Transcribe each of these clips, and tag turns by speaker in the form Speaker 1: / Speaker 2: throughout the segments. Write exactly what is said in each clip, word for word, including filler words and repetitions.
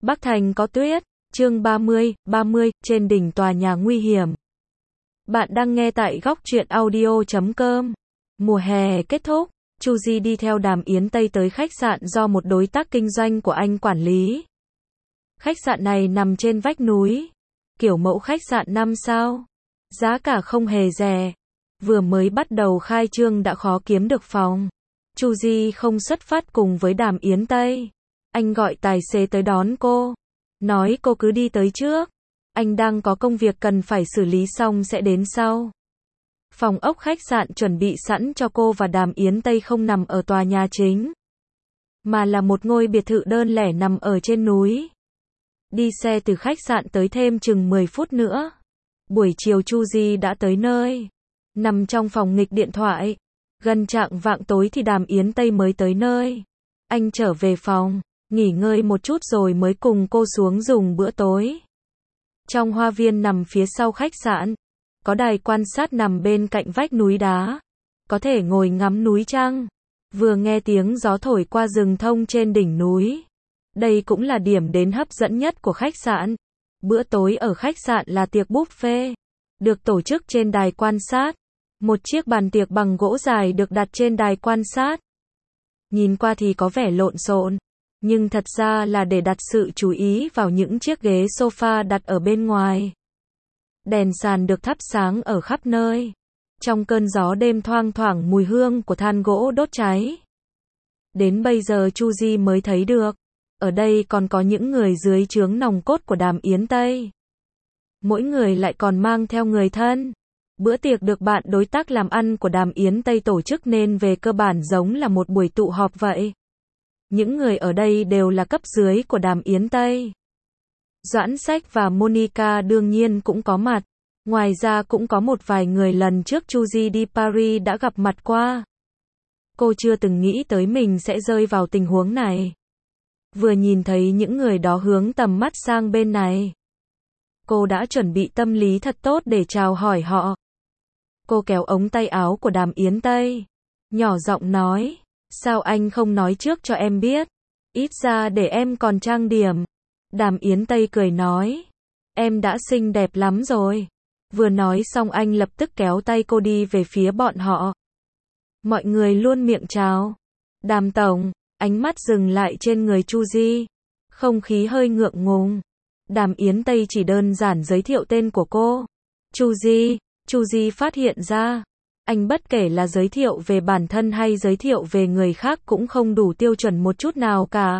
Speaker 1: Bắc Thành có tuyết. Chương ba mươi, ba mươi, trên đỉnh tòa nhà nguy hiểm. Bạn đang nghe tại góc truyện audio chấm com. Mùa hè kết thúc, Chu Di đi theo Đàm Yến Tây tới khách sạn do một đối tác kinh doanh của anh quản lý. Khách sạn này nằm trên vách núi, kiểu mẫu khách sạn năm sao. Giá cả không hề rẻ. Vừa mới bắt đầu khai trương đã khó kiếm được phòng. Chu Di không xuất phát cùng với Đàm Yến Tây. Anh gọi tài xế tới đón cô. Nói cô cứ đi tới trước. Anh đang có công việc cần phải xử lý xong sẽ đến sau. Phòng ốc khách sạn chuẩn bị sẵn cho cô và Đàm Yến Tây không nằm ở tòa nhà chính, mà là một ngôi biệt thự đơn lẻ nằm ở trên núi. Đi xe từ khách sạn tới thêm chừng mười phút nữa. Buổi chiều Chu Di đã tới nơi. Nằm trong phòng nghịch điện thoại. Gần chạng vạng tối thì Đàm Yến Tây mới tới nơi. Anh trở về phòng, nghỉ ngơi một chút rồi mới cùng cô xuống dùng bữa tối. Trong hoa viên nằm phía sau khách sạn, có đài quan sát nằm bên cạnh vách núi đá. Có thể ngồi ngắm núi trăng, vừa nghe tiếng gió thổi qua rừng thông trên đỉnh núi. Đây cũng là điểm đến hấp dẫn nhất của khách sạn. Bữa tối ở khách sạn là tiệc buffet, được tổ chức trên đài quan sát. Một chiếc bàn tiệc bằng gỗ dài được đặt trên đài quan sát. Nhìn qua thì có vẻ lộn xộn, nhưng thật ra là để đặt sự chú ý vào những chiếc ghế sofa đặt ở bên ngoài. Đèn sàn được thắp sáng ở khắp nơi. Trong cơn gió đêm thoang thoảng mùi hương của than gỗ đốt cháy. Đến bây giờ Chu Di mới thấy được, ở đây còn có những người dưới trướng nòng cốt của Đàm Yến Tây. Mỗi người lại còn mang theo người thân. Bữa tiệc được bạn đối tác làm ăn của Đàm Yến Tây tổ chức nên về cơ bản giống là một buổi tụ họp vậy. Những người ở đây đều là cấp dưới của Đàm Yến Tây. Doãn Sách và Monica đương nhiên cũng có mặt. Ngoài ra cũng có một vài người lần trước Chu Di đi Paris đã gặp mặt qua. Cô chưa từng nghĩ tới mình sẽ rơi vào tình huống này. Vừa nhìn thấy những người đó hướng tầm mắt sang bên này, cô đã chuẩn bị tâm lý thật tốt để chào hỏi họ. Cô kéo ống tay áo của Đàm Yến Tây, nhỏ giọng nói, sao anh không nói trước cho em biết, ít ra để em còn trang điểm. Đàm Yến Tây cười nói, em đã xinh đẹp lắm rồi. Vừa nói xong anh lập tức kéo tay cô đi về phía bọn họ. Mọi người luôn miệng chào. Đàm tổng, ánh mắt dừng lại trên người Chu Di. Không khí hơi ngượng ngùng. Đàm Yến Tây chỉ đơn giản giới thiệu tên của cô. Chu Di. Chu Di phát hiện ra, anh bất kể là giới thiệu về bản thân hay giới thiệu về người khác cũng không đủ tiêu chuẩn một chút nào cả.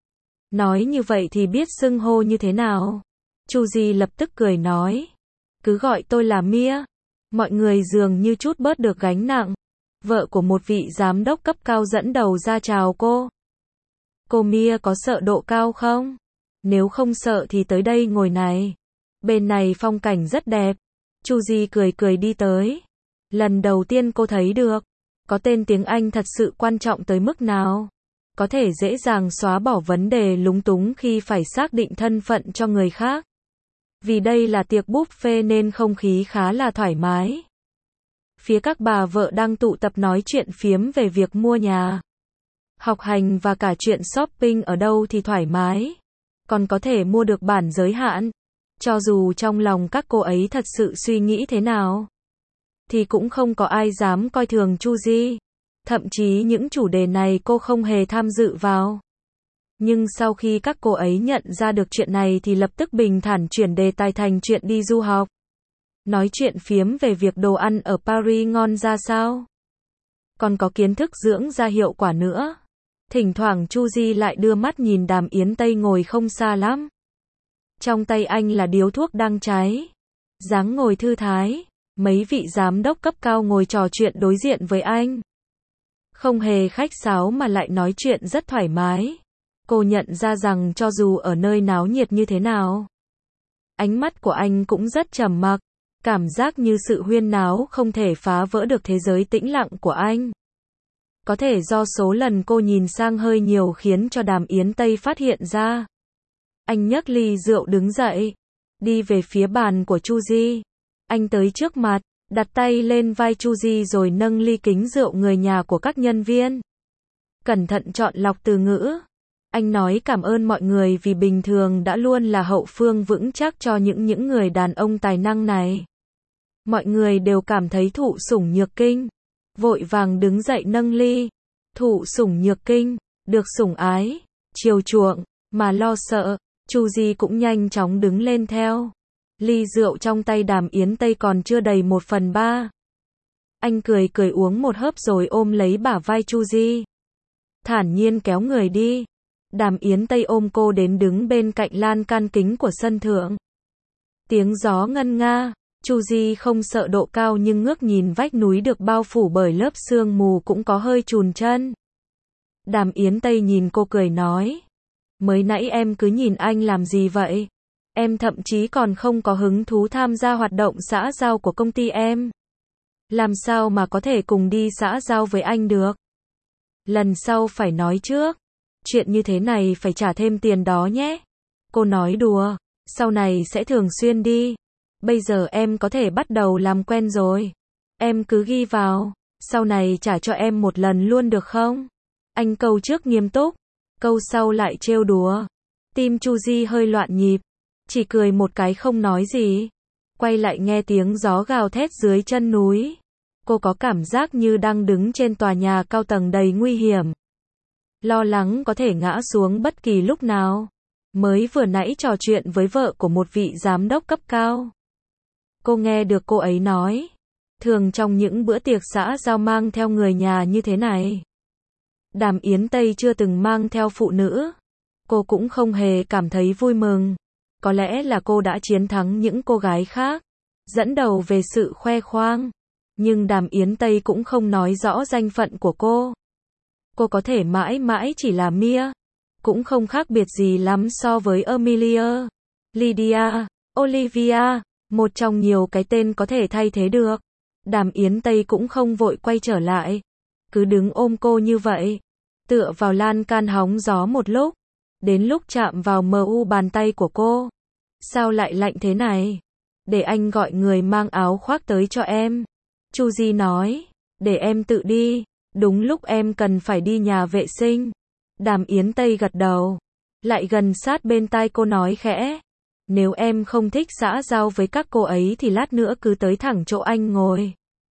Speaker 1: Nói như vậy thì biết xưng hô như thế nào? Chu Di lập tức cười nói, cứ gọi tôi là Mia. Mọi người dường như chút bớt được gánh nặng. Vợ của một vị giám đốc cấp cao dẫn đầu ra chào cô. Cô Mia có sợ độ cao không? Nếu không sợ thì tới đây ngồi này. Bên này phong cảnh rất đẹp. Chu Di cười cười đi tới. Lần đầu tiên cô thấy được, có tên tiếng Anh thật sự quan trọng tới mức nào. Có thể dễ dàng xóa bỏ vấn đề lúng túng khi phải xác định thân phận cho người khác. Vì đây là tiệc buffet nên không khí khá là thoải mái. Phía các bà vợ đang tụ tập nói chuyện phiếm về việc mua nhà, học hành và cả chuyện shopping ở đâu thì thoải mái. Còn có thể mua được bản giới hạn. Cho dù trong lòng các cô ấy thật sự suy nghĩ thế nào, thì cũng không có ai dám coi thường Chu Di. Thậm chí những chủ đề này cô không hề tham dự vào. Nhưng sau khi các cô ấy nhận ra được chuyện này thì lập tức bình thản chuyển đề tài thành chuyện đi du học. Nói chuyện phiếm về việc đồ ăn ở Paris ngon ra sao. Còn có kiến thức dưỡng da hiệu quả nữa. Thỉnh thoảng Chu Di lại đưa mắt nhìn Đàm Yến Tây ngồi không xa lắm. Trong tay anh là điếu thuốc đang cháy. Dáng ngồi thư thái. Mấy vị giám đốc cấp cao ngồi trò chuyện đối diện với anh. Không hề khách sáo mà lại nói chuyện rất thoải mái. Cô nhận ra rằng cho dù ở nơi náo nhiệt như thế nào, ánh mắt của anh cũng rất trầm mặc. Cảm giác như sự huyên náo không thể phá vỡ được thế giới tĩnh lặng của anh. Có thể do số lần cô nhìn sang hơi nhiều khiến cho Đàm Yến Tây phát hiện ra. Anh nhấc ly rượu đứng dậy, đi về phía bàn của Chu Di. Anh tới trước mặt, đặt tay lên vai Chu Di rồi nâng ly kính rượu người nhà của các nhân viên. Cẩn thận chọn lọc từ ngữ. Anh nói cảm ơn mọi người vì bình thường đã luôn là hậu phương vững chắc cho những những người đàn ông tài năng này. Mọi người đều cảm thấy thụ sủng nhược kinh. Vội vàng đứng dậy nâng ly. Thụ sủng nhược kinh, được sủng ái, chiều chuộng, mà lo sợ. Chu Di cũng nhanh chóng đứng lên theo. Ly rượu trong tay Đàm Yến Tây còn chưa đầy một phần ba. Anh cười cười uống một hớp rồi ôm lấy bả vai Chu Di. Thản nhiên kéo người đi. Đàm Yến Tây ôm cô đến đứng bên cạnh lan can kính của sân thượng. Tiếng gió ngân nga. Chu Di không sợ độ cao nhưng ngước nhìn vách núi được bao phủ bởi lớp sương mù cũng có hơi chùn chân. Đàm Yến Tây nhìn cô cười nói. Mới nãy em cứ nhìn anh làm gì vậy? Em thậm chí còn không có hứng thú tham gia hoạt động xã giao của công ty em. Làm sao mà có thể cùng đi xã giao với anh được? Lần sau phải nói trước. Chuyện như thế này phải trả thêm tiền đó nhé. Cô nói đùa. Sau này sẽ thường xuyên đi. Bây giờ em có thể bắt đầu làm quen rồi. Em cứ ghi vào. Sau này trả cho em một lần luôn được không? Anh câu trước nghiêm túc. Câu sau lại trêu đùa. Tim Chu Di hơi loạn nhịp. Chỉ cười một cái không nói gì. Quay lại nghe tiếng gió gào thét dưới chân núi. Cô có cảm giác như đang đứng trên tòa nhà cao tầng đầy nguy hiểm. Lo lắng có thể ngã xuống bất kỳ lúc nào. Mới vừa nãy trò chuyện với vợ của một vị giám đốc cấp cao. Cô nghe được cô ấy nói. Thường trong những bữa tiệc xã giao mang theo người nhà như thế này. Đàm Yến Tây chưa từng mang theo phụ nữ. Cô cũng không hề cảm thấy vui mừng. Có lẽ là cô đã chiến thắng những cô gái khác. Dẫn đầu về sự khoe khoang. Nhưng Đàm Yến Tây cũng không nói rõ danh phận của cô. Cô có thể mãi mãi chỉ là Mia. Cũng không khác biệt gì lắm so với Amelia, Lydia, Olivia. Một trong nhiều cái tên có thể thay thế được. Đàm Yến Tây cũng không vội quay trở lại. Cứ đứng ôm cô như vậy. Tựa vào lan can hóng gió một lúc. Đến lúc chạm vào mờ u bàn tay của cô. Sao lại lạnh thế này? Để anh gọi người mang áo khoác tới cho em. Chu Di nói. Để em tự đi. Đúng lúc em cần phải đi nhà vệ sinh. Đàm Yến Tây gật đầu. Lại gần sát bên tai cô nói khẽ. Nếu em không thích xã giao với các cô ấy thì lát nữa cứ tới thẳng chỗ anh ngồi.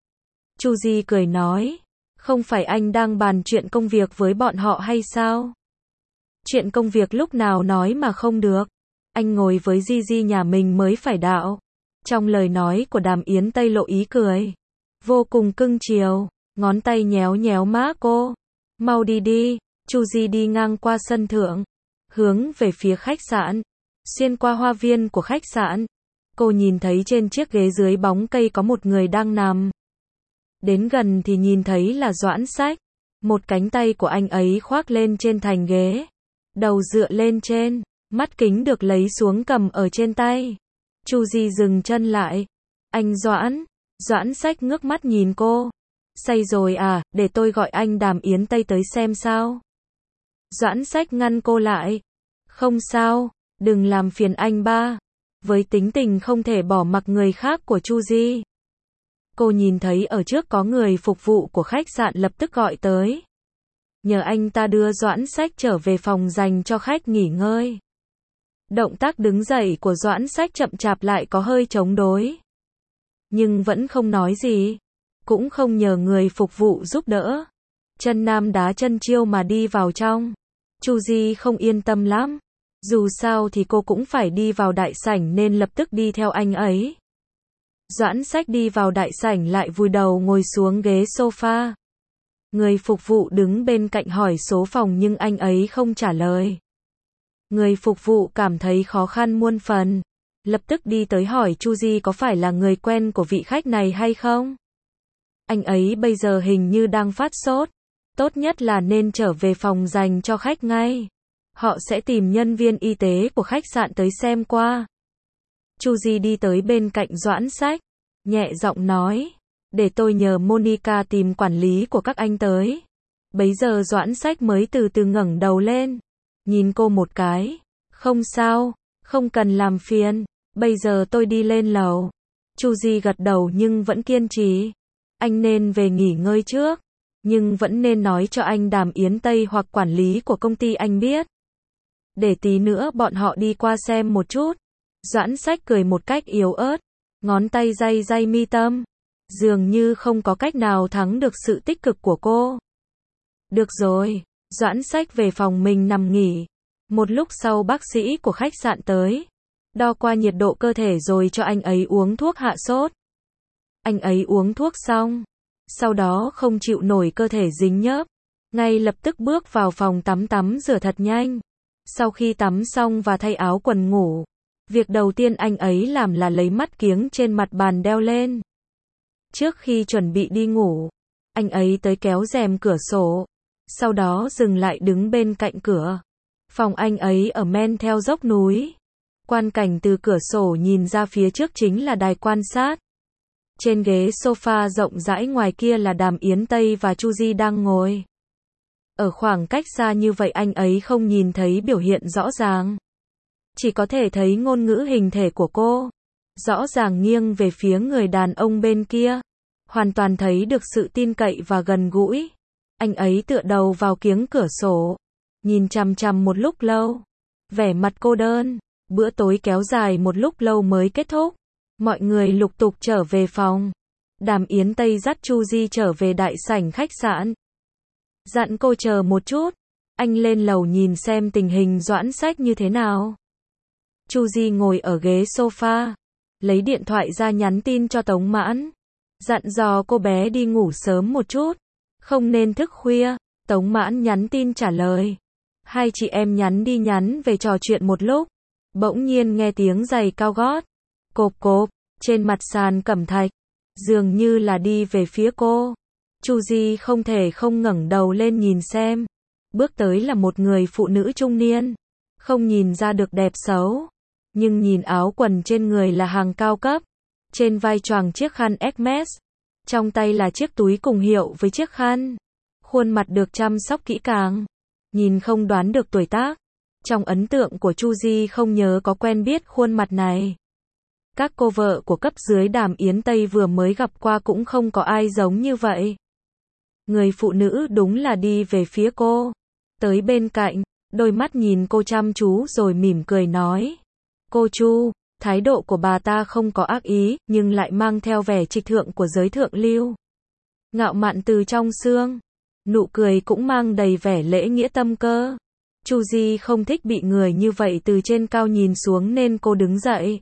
Speaker 1: Chu Di cười nói. Không phải anh đang bàn chuyện công việc với bọn họ hay sao? Chuyện công việc lúc nào nói mà không được. Anh ngồi với Di Di nhà mình mới phải đạo. Trong lời nói của Đàm Yến Tây lộ ý cười. Vô cùng cưng chiều. Ngón tay nhéo nhéo má cô. Mau đi đi. Chu Di đi ngang qua sân thượng. Hướng về phía khách sạn. Xuyên qua hoa viên của khách sạn. Cô nhìn thấy trên chiếc ghế dưới bóng cây có một người đang nằm. Đến gần thì nhìn thấy là Doãn Sách. Một cánh tay của anh ấy khoác lên trên thành ghế. Đầu dựa lên trên. Mắt kính được lấy xuống cầm ở trên tay. Chu Di dừng chân lại. Anh Doãn. Doãn Sách ngước mắt nhìn cô. Say rồi à, để tôi gọi anh Đàm Yến Tây tới xem sao. Doãn Sách ngăn cô lại. Không sao, đừng làm phiền anh ba. Với tính tình không thể bỏ mặc người khác của Chu Di. Cô nhìn thấy ở trước có người phục vụ của khách sạn lập tức gọi tới. Nhờ anh ta đưa Doãn Sách trở về phòng dành cho khách nghỉ ngơi. Động tác đứng dậy của Doãn Sách chậm chạp lại có hơi chống đối. Nhưng vẫn không nói gì. Cũng không nhờ người phục vụ giúp đỡ. Chân nam đá chân chiêu mà đi vào trong. Chu Di không yên tâm lắm. Dù sao thì cô cũng phải đi vào đại sảnh nên lập tức đi theo anh ấy. Doãn Sách đi vào đại sảnh lại vùi đầu ngồi xuống ghế sofa. Người phục vụ đứng bên cạnh hỏi số phòng nhưng anh ấy không trả lời. Người phục vụ cảm thấy khó khăn muôn phần. Lập tức đi tới hỏi Chu Di có phải là người quen của vị khách này hay không? Anh ấy bây giờ hình như đang phát sốt. Tốt nhất là nên trở về phòng dành cho khách ngay. Họ sẽ tìm nhân viên y tế của khách sạn tới xem qua. Chu Di đi tới bên cạnh Doãn Sách. Nhẹ giọng nói. Để tôi nhờ Monica tìm quản lý của các anh tới. Bấy giờ Doãn Sách mới từ từ ngẩng đầu lên. Nhìn cô một cái. Không sao, không cần làm phiền. Bây giờ tôi đi lên lầu. Chu Di gật đầu nhưng vẫn kiên trì. Anh nên về nghỉ ngơi trước. Nhưng vẫn nên nói cho anh Đàm Yến Tây hoặc quản lý của công ty anh biết. để tí nữa bọn họ đi qua xem một chút. Doãn Sách cười một cách yếu ớt, ngón tay day day mi tâm, dường như không có cách nào thắng được sự tích cực của cô. Được rồi, Doãn Sách về phòng mình nằm nghỉ. Một lúc sau bác sĩ của khách sạn tới, đo qua nhiệt độ cơ thể rồi cho anh ấy uống thuốc hạ sốt. Anh ấy uống thuốc xong, sau đó không chịu nổi cơ thể dính nhớp, ngay lập tức bước vào phòng tắm tắm rửa thật nhanh. Sau khi tắm xong và thay áo quần ngủ, việc đầu tiên anh ấy làm là lấy mắt kiếng trên mặt bàn đeo lên. Trước khi chuẩn bị đi ngủ, anh ấy tới kéo rèm cửa sổ, sau đó dừng lại đứng bên cạnh cửa. Phòng anh ấy ở men theo dốc núi. Quan cảnh từ cửa sổ nhìn ra phía trước chính là đài quan sát. Trên ghế sofa rộng rãi ngoài kia là Đàm Yến Tây và Chu Di đang ngồi. Ở khoảng cách xa như vậy anh ấy không nhìn thấy biểu hiện rõ ràng. Chỉ có thể thấy ngôn ngữ hình thể của cô. Rõ ràng nghiêng về phía người đàn ông bên kia. Hoàn toàn thấy được sự tin cậy và gần gũi. Anh ấy tựa đầu vào kiếng cửa sổ, nhìn chằm chằm một lúc lâu. Vẻ mặt cô đơn. Bữa tối kéo dài một lúc lâu mới kết thúc. Mọi người lục tục trở về phòng. Đàm Yến Tây dắt Chu Di trở về đại sảnh khách sạn. Dặn cô chờ một chút, anh lên lầu nhìn xem tình hình Doãn Sách như thế nào. Chu Di ngồi ở ghế sofa, lấy điện thoại ra nhắn tin cho Tống Mãn. Dặn dò cô bé đi ngủ sớm một chút, không nên thức khuya. Tống Mãn nhắn tin trả lời. Hai chị em nhắn đi nhắn về trò chuyện một lúc. Bỗng nhiên nghe tiếng giày cao gót. Cộp cộp, trên mặt sàn cẩm thạch. Dường như là đi về phía cô. Chu Di không thể không ngẩng đầu lên nhìn xem. Bước tới là một người phụ nữ trung niên. Không nhìn ra được đẹp xấu. Nhưng nhìn áo quần trên người là hàng cao cấp. Trên vai choàng chiếc khăn Hermes. Trong tay là chiếc túi cùng hiệu với chiếc khăn. Khuôn mặt được chăm sóc kỹ càng. Nhìn không đoán được tuổi tác. Trong ấn tượng của Chu Di không nhớ có quen biết khuôn mặt này. Các cô vợ của cấp dưới Đàm Yến Tây vừa mới gặp qua cũng không có ai giống như vậy. Người phụ nữ đúng là đi về phía cô. Tới bên cạnh, đôi mắt nhìn cô chăm chú rồi mỉm cười nói. Cô Chu, thái độ của bà ta không có ác ý, nhưng lại mang theo vẻ trịch thượng của giới thượng lưu. Ngạo mạn từ trong xương. Nụ cười cũng mang đầy vẻ lễ nghĩa tâm cơ. Chu Di không thích bị người như vậy từ trên cao nhìn xuống nên cô đứng dậy.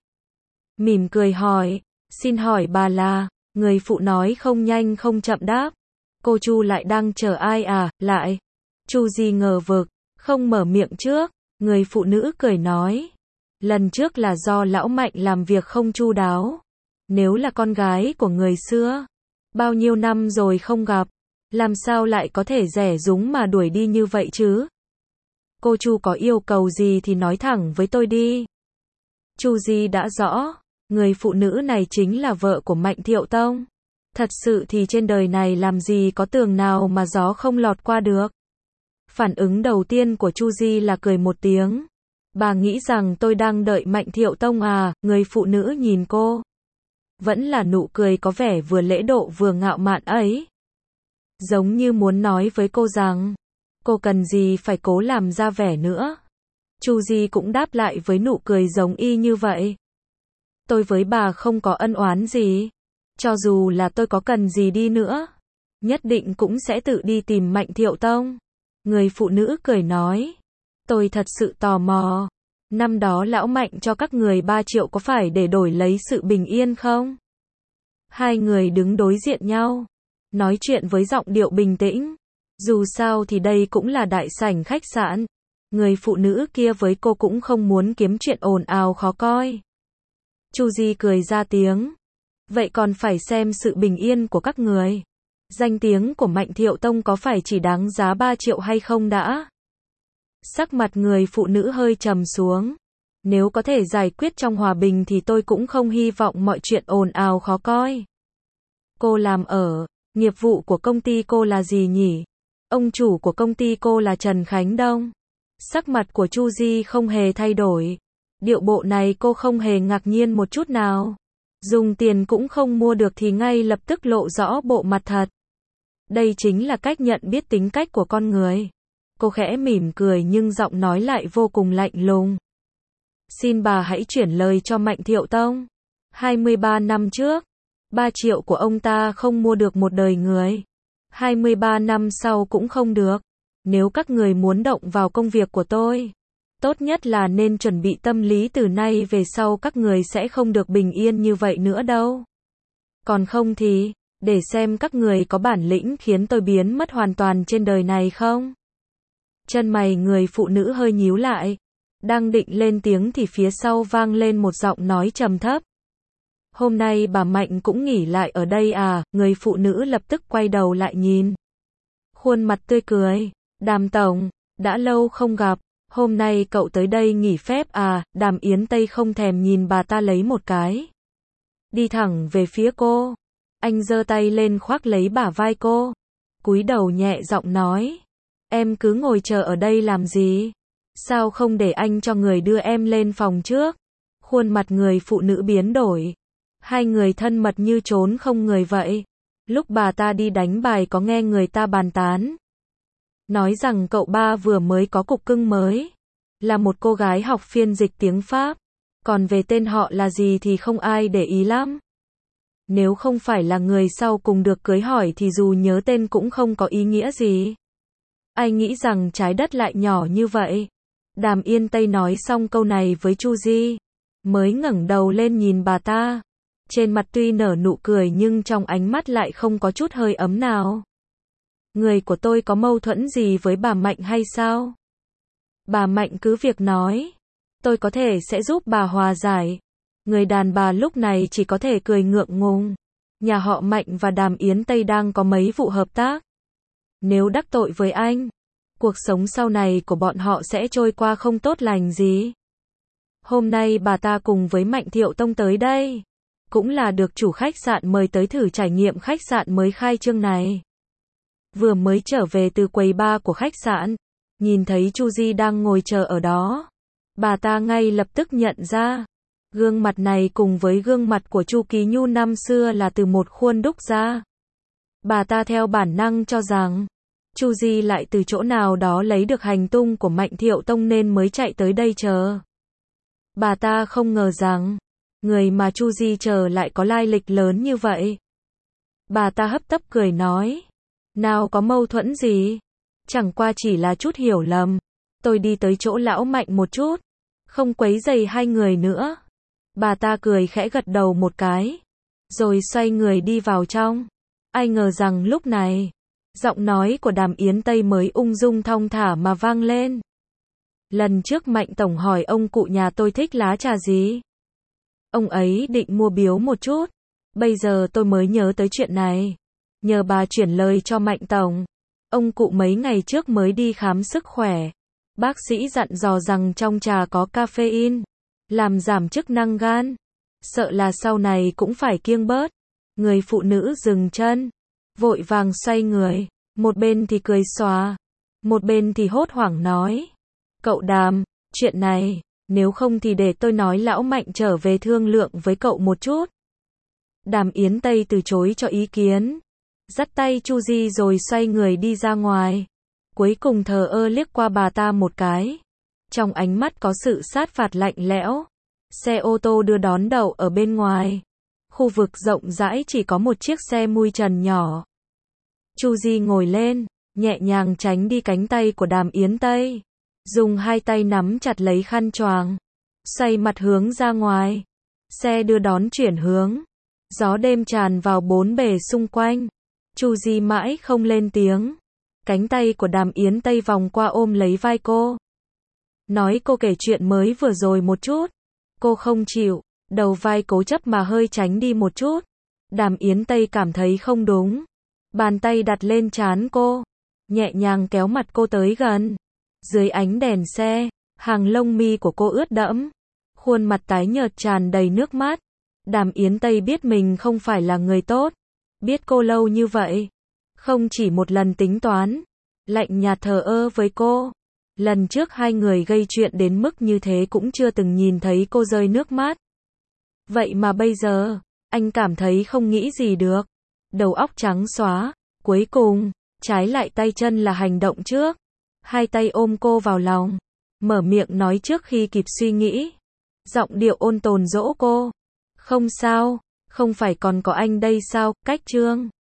Speaker 1: Mỉm cười hỏi, xin hỏi bà là, người phụ nói không nhanh không chậm đáp. Cô Chu lại đang chờ ai à, lại. Chu Di ngờ vực, không mở miệng trước, người phụ nữ cười nói. Lần trước là do lão Mạnh làm việc không chu đáo. Nếu là con gái của người xưa, bao nhiêu năm rồi không gặp, làm sao lại có thể rẻ rúng mà đuổi đi như vậy chứ? Cô Chu có yêu cầu gì thì nói thẳng với tôi đi. Chu Di đã rõ, người phụ nữ này chính là vợ của Mạnh Thiệu Tông. Thật sự thì trên đời này làm gì có tường nào mà gió không lọt qua được. Phản ứng đầu tiên của Chu Di là cười một tiếng. Bà nghĩ rằng tôi đang đợi Mạnh Thiệu Tông à, người phụ nữ nhìn cô. Vẫn là nụ cười có vẻ vừa lễ độ vừa ngạo mạn ấy. Giống như muốn nói với cô rằng, cô cần gì phải cố làm ra vẻ nữa. Chu Di cũng đáp lại với nụ cười giống y như vậy. Tôi với bà không có ân oán gì. Cho dù là tôi có cần gì đi nữa, nhất định cũng sẽ tự đi tìm Mạnh Thiệu Tông. Người phụ nữ cười nói. Tôi thật sự tò mò. Năm đó lão Mạnh cho các người ba triệu có phải để đổi lấy sự bình yên không? Hai người đứng đối diện nhau, nói chuyện với giọng điệu bình tĩnh. Dù sao thì đây cũng là đại sảnh khách sạn. Người phụ nữ kia với cô cũng không muốn kiếm chuyện ồn ào khó coi. Chu Di cười ra tiếng. Vậy còn phải xem sự bình yên của các người. Danh tiếng của Mạnh Thiệu Tông có phải chỉ đáng giá ba triệu hay không đã? Sắc mặt người phụ nữ hơi trầm xuống. Nếu có thể giải quyết trong hòa bình thì tôi cũng không hy vọng mọi chuyện ồn ào khó coi. Cô làm ở, nghiệp vụ của công ty cô là gì nhỉ? Ông chủ của công ty cô là Trần Khánh Đông. Sắc mặt của Chu Di không hề thay đổi. Điệu bộ này cô không hề ngạc nhiên một chút nào. Dùng tiền cũng không mua được thì ngay lập tức lộ rõ bộ mặt thật. Đây chính là cách nhận biết tính cách của con người. Cô khẽ mỉm cười nhưng giọng nói lại vô cùng lạnh lùng. Xin bà hãy chuyển lời cho Mạnh Thiệu Tông. hai mươi ba năm trước, ba triệu của ông ta không mua được một đời người. hai mươi ba năm sau cũng không được. Nếu các người muốn động vào công việc của tôi, tốt nhất là nên chuẩn bị tâm lý từ nay về sau các người sẽ không được bình yên như vậy nữa đâu. Còn không thì, để xem các người có bản lĩnh khiến tôi biến mất hoàn toàn trên đời này không? Chân mày người phụ nữ hơi nhíu lại. Đang định lên tiếng thì phía sau vang lên một giọng nói trầm thấp. Hôm nay bà Mạnh cũng nghỉ lại ở đây à? Người phụ nữ lập tức quay đầu lại nhìn. Khuôn mặt tươi cười. Đàm tổng, đã lâu không gặp. Hôm nay cậu tới đây nghỉ phép à? Đàm Yến Tây không thèm nhìn bà ta lấy một cái. Đi thẳng về phía cô. Anh giơ tay lên khoác lấy bả vai cô. Cúi đầu nhẹ giọng nói. Em cứ ngồi chờ ở đây làm gì? Sao không để anh cho người đưa em lên phòng trước? Khuôn mặt người phụ nữ biến đổi. Hai người thân mật như trốn không người vậy. Lúc bà ta đi đánh bài có nghe người ta bàn tán. Nói rằng cậu ba vừa mới có cục cưng mới. Là một cô gái học phiên dịch tiếng Pháp. Còn về tên họ là gì thì không ai để ý lắm. Nếu không phải là người sau cùng được cưới hỏi thì dù nhớ tên cũng không có ý nghĩa gì. Ai nghĩ rằng trái đất lại nhỏ như vậy? Đàm Yên Tây nói xong câu này với Chu Di, mới ngẩng đầu lên nhìn bà ta. Trên mặt tuy nở nụ cười nhưng trong ánh mắt lại không có chút hơi ấm nào. Người của tôi có mâu thuẫn gì với bà Mạnh hay sao? Bà Mạnh cứ việc nói. Tôi có thể sẽ giúp bà hòa giải. Người đàn bà lúc này chỉ có thể cười ngượng ngùng. Nhà họ Mạnh và Đàm Yến Tây đang có mấy vụ hợp tác. Nếu đắc tội với anh, cuộc sống sau này của bọn họ sẽ trôi qua không tốt lành gì. Hôm nay bà ta cùng với Mạnh Thiệu Tông tới đây, cũng là được chủ khách sạn mời tới thử trải nghiệm khách sạn mới khai trương này. Vừa mới trở về từ quầy bar của khách sạn, nhìn thấy Chu Di đang ngồi chờ ở đó, bà ta ngay lập tức nhận ra, gương mặt này cùng với gương mặt của Chu Kỳ Nhu năm xưa là từ một khuôn đúc ra. Bà ta theo bản năng cho rằng Chu Di lại từ chỗ nào đó lấy được hành tung của Mạnh Thiệu Tông nên mới chạy tới đây chờ. Bà ta không ngờ rằng người mà Chu Di chờ lại có lai lịch lớn như vậy. Bà ta hấp tấp cười nói, nào có mâu thuẫn gì, chẳng qua chỉ là chút hiểu lầm. Tôi đi tới chỗ lão Mạnh một chút, không quấy rầy hai người nữa. Bà ta cười khẽ gật đầu một cái, rồi xoay người đi vào trong. Ai ngờ rằng lúc này, giọng nói của Đàm Yến Tây mới ung dung thong thả mà vang lên. Lần trước Mạnh tổng hỏi ông cụ nhà tôi thích lá trà gì. Ông ấy định mua biếu một chút. Bây giờ tôi mới nhớ tới chuyện này. Nhờ bà chuyển lời cho Mạnh tổng. Ông cụ mấy ngày trước mới đi khám sức khỏe. Bác sĩ dặn dò rằng trong trà có caffeine, làm giảm chức năng gan. Sợ là sau này cũng phải kiêng bớt. Người phụ nữ dừng chân, vội vàng xoay người. Một bên thì cười xòa, một bên thì hốt hoảng nói. Cậu Đàm, chuyện này, nếu không thì để tôi nói lão Mạnh trở về thương lượng với cậu một chút. Đàm Yến Tây từ chối cho ý kiến, dắt tay Chu Di rồi xoay người đi ra ngoài. Cuối cùng thờ ơ liếc qua bà ta một cái. Trong ánh mắt có sự sát phạt lạnh lẽo. Xe ô tô đưa đón đậu ở bên ngoài. Khu vực rộng rãi chỉ có một chiếc xe mui trần nhỏ. Chu Di ngồi lên, nhẹ nhàng tránh đi cánh tay của Đàm Yến Tây. Dùng hai tay nắm chặt lấy khăn choàng. Xoay mặt hướng ra ngoài. Xe đưa đón chuyển hướng. Gió đêm tràn vào bốn bề xung quanh. Chu Di mãi không lên tiếng. Cánh tay của Đàm Yến Tây vòng qua ôm lấy vai cô. Nói cô kể chuyện mới vừa rồi một chút. Cô không chịu, đầu vai cố chấp mà hơi tránh đi một chút. Đàm Yến Tây cảm thấy không đúng. Bàn tay đặt lên trán cô, nhẹ nhàng kéo mặt cô tới gần. Dưới ánh đèn xe, hàng lông mi của cô ướt đẫm, khuôn mặt tái nhợt tràn đầy nước mắt. Đàm Yến Tây biết mình không phải là người tốt, biết cô lâu như vậy, không chỉ một lần tính toán, lạnh nhạt thờ ơ với cô. Lần trước hai người gây chuyện đến mức như thế cũng chưa từng nhìn thấy cô rơi nước mắt. Vậy mà bây giờ, anh cảm thấy không nghĩ gì được. Đầu óc trắng xóa, cuối cùng, trái lại tay chân là hành động trước. hai tay ôm cô vào lòng, mở miệng nói trước khi kịp suy nghĩ. Giọng điệu ôn tồn dỗ cô. Không sao, không phải còn có anh đây sao, Cách Trương.